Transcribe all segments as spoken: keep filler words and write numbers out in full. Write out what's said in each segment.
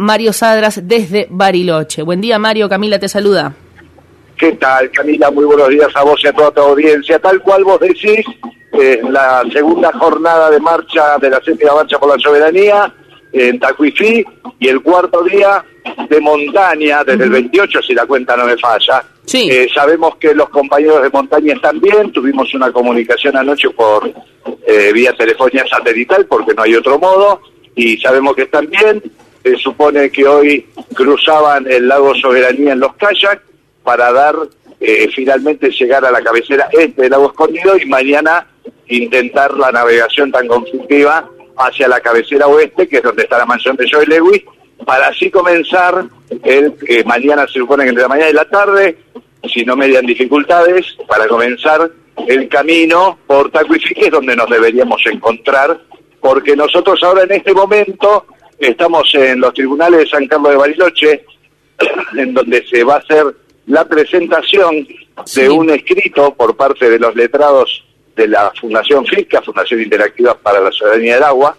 Mario Sadras desde Bariloche. Buen día, Mario. Camila te saluda. ¿Qué tal, Camila? Muy buenos días a vos y a toda tu audiencia. Tal cual vos decís, eh, la segunda jornada de marcha de la séptima marcha por la soberanía en Tacuifí y el cuarto día de montaña desde uh-huh. el veintiocho, si la cuenta no me falla. Sí. Eh, sabemos que los compañeros de montaña están bien, tuvimos una comunicación anoche por eh, vía telefonía satelital porque no hay otro modo, y sabemos que están bien. Se supone que hoy cruzaban el lago Soberanía en los kayaks para dar, eh, finalmente llegar a la cabecera este del lago Escondido y mañana intentar la navegación tan conflictiva hacia la cabecera oeste, que es donde está la mansión de Joe Lewis, para así comenzar, el eh, mañana se supone que entre la mañana y la tarde, si no median dificultades, para comenzar el camino por Tacuifí, que es donde nos deberíamos encontrar, porque nosotros ahora en este momento estamos en los tribunales de San Carlos de Bariloche, en donde se va a hacer la presentación sí. de un escrito por parte de los letrados de la Fundación FISCA, Fundación Interactiva para la Soberanía del Agua,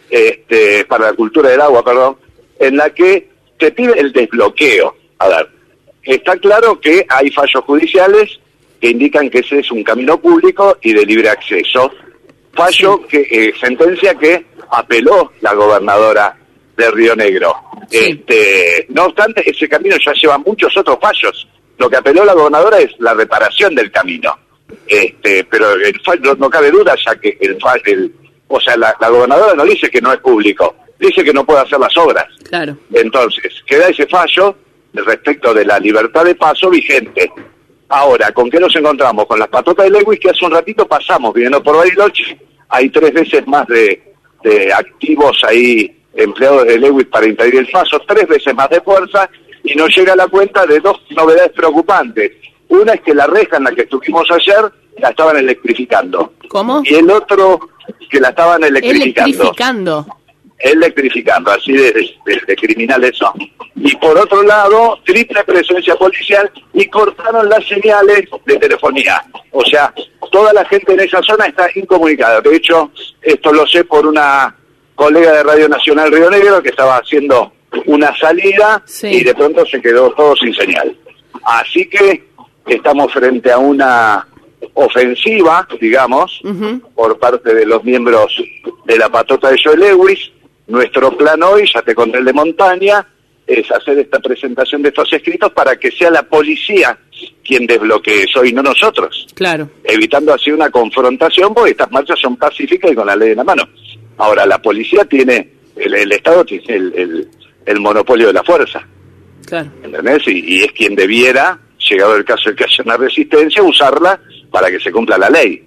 este, para la Cultura del Agua, perdón, en la que se pide el desbloqueo. A ver, está claro que hay fallos judiciales que indican que ese es un camino público y de libre acceso. Fallo sí. que, eh, sentencia que apeló la gobernadora de Río Negro. Sí. Este, no obstante, ese camino ya lleva muchos otros fallos. Lo que apeló la gobernadora es la reparación del camino. Este, pero el fallo, no cabe duda, ya que el fallo, el, o sea, la, la gobernadora no dice que no es público, dice que no puede hacer las obras. Claro. Entonces, queda ese fallo respecto de la libertad de paso vigente. Ahora, ¿con qué nos encontramos? Con las patotas de Lewis, que hace un ratito pasamos viniendo por Bariloche, hay tres veces más de, de activos ahí, empleados de Lewis para impedir el paso, tres veces más de fuerza, y nos llega a la cuenta de dos novedades preocupantes. Una es que la reja en la que estuvimos ayer la estaban electrificando. ¿Cómo? Y el otro, que la estaban electrificando. Electrificando. Electrificando, así de, de, de criminales son. Y por otro lado, triple presencia policial y cortaron las señales de telefonía. O sea, toda la gente en esa zona está incomunicada. De hecho, esto lo sé por una colega de Radio Nacional Río Negro que estaba haciendo una salida sí. y de pronto se quedó todo sin señal. Así que estamos frente a una ofensiva, digamos, uh-huh. por parte de los miembros de la patota de Joe Lewis. Nuestro plan hoy, ya te conté el de montaña, es hacer esta presentación de estos escritos para que sea la policía quien desbloquee eso y no nosotros. Claro. Evitando así una confrontación, porque estas marchas son pacíficas y con la ley en la mano. Ahora, la policía tiene, el, el Estado tiene el, el, el monopolio de la fuerza. Claro. ¿Entendés? Y, y es quien debiera, llegado el caso de que haya una resistencia, usarla para que se cumpla la ley.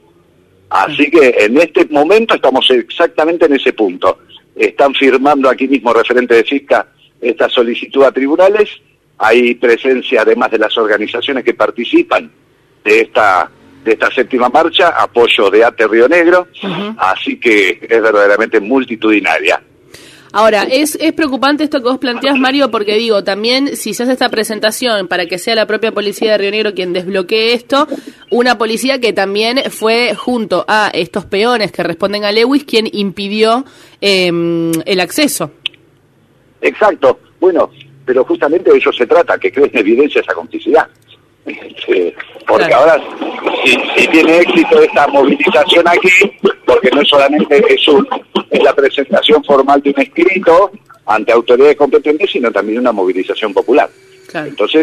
Así que en este momento estamos exactamente en ese punto. Están firmando aquí mismo, referente de FISCA, esta solicitud a tribunales. Hay presencia además de las organizaciones que participan de esta de esta séptima marcha, apoyo de ATE Río Negro, uh-huh. así que es verdaderamente multitudinaria. Ahora, es, es preocupante esto que vos planteás, Mario, porque digo, también si se hace esta presentación para que sea la propia policía de Río Negro quien desbloquee esto, una policía que también fue junto a estos peones que responden a Lewis quien impidió eh, el acceso. Exacto, bueno, pero justamente de ello se trata, que creen evidencia esa complicidad. Este, porque claro. ahora, si, si tiene éxito esta movilización aquí, porque no solamente es, un, es la presentación formal de un escrito ante autoridades competentes, sino también una movilización popular. Claro. Entonces,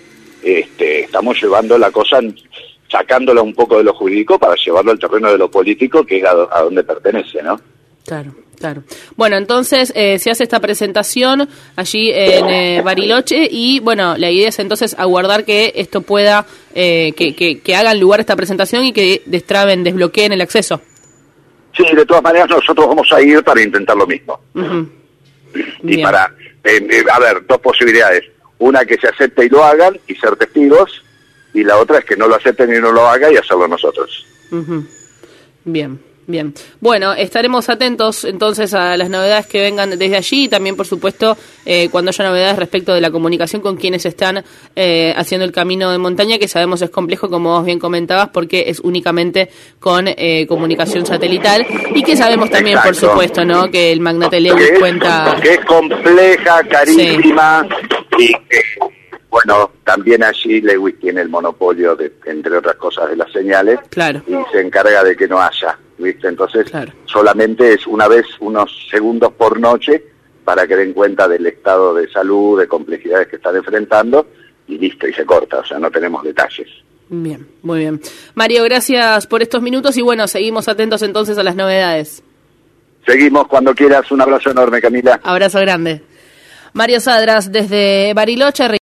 este, estamos llevando la cosa, sacándola un poco de lo jurídico para llevarlo al terreno de lo político, que es a, a donde pertenece, ¿no? Claro, claro. Bueno, entonces eh, se hace esta presentación allí en eh, Bariloche y, bueno, la idea es entonces aguardar que esto pueda, eh, que, que, que hagan lugar esta presentación y que destraben, desbloqueen el acceso. Sí, de todas maneras nosotros vamos a ir para intentar lo mismo. Uh-huh. Y Bien. para, eh, eh, a ver, dos posibilidades. Una, que se acepte y lo hagan y ser testigos, y la otra es que no lo acepten y no lo hagan y hacerlo nosotros. Uh-huh. Bien. Bien, bueno, estaremos atentos entonces a las novedades que vengan desde allí y también, por supuesto, eh, cuando haya novedades respecto de la comunicación con quienes están eh, haciendo el camino de montaña, que sabemos es complejo, como vos bien comentabas, porque es únicamente con eh, comunicación satelital y que sabemos también, Exacto. por supuesto, ¿no? que el magnate Lewis que es, cuenta... Que es compleja, carísima sí. y que... Bueno, también allí Lewis tiene el monopolio, de, entre otras cosas, de las señales, claro. y se encarga de que no haya, ¿viste? Entonces, claro. solamente es una vez, unos segundos por noche, para que den cuenta del estado de salud, de complejidades que están enfrentando, y listo, y se corta, o sea, no tenemos detalles. Bien, muy bien. Mario, gracias por estos minutos, y bueno, seguimos atentos entonces a las novedades. Seguimos cuando quieras, un abrazo enorme, Camila. Abrazo grande. Mario Sadras, desde Bariloche.